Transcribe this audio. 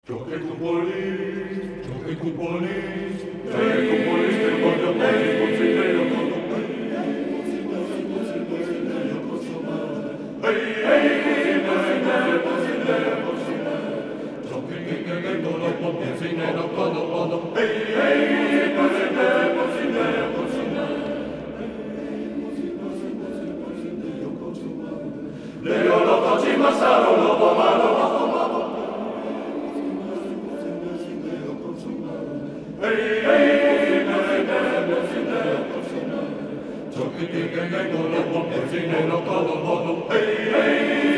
Giochi cupolisti, giochi cupolisti, sei cupolisti e voglio me, consiglio con Leo lo toci masaro lo pomalo Ciò che ti che con lo pompo, no,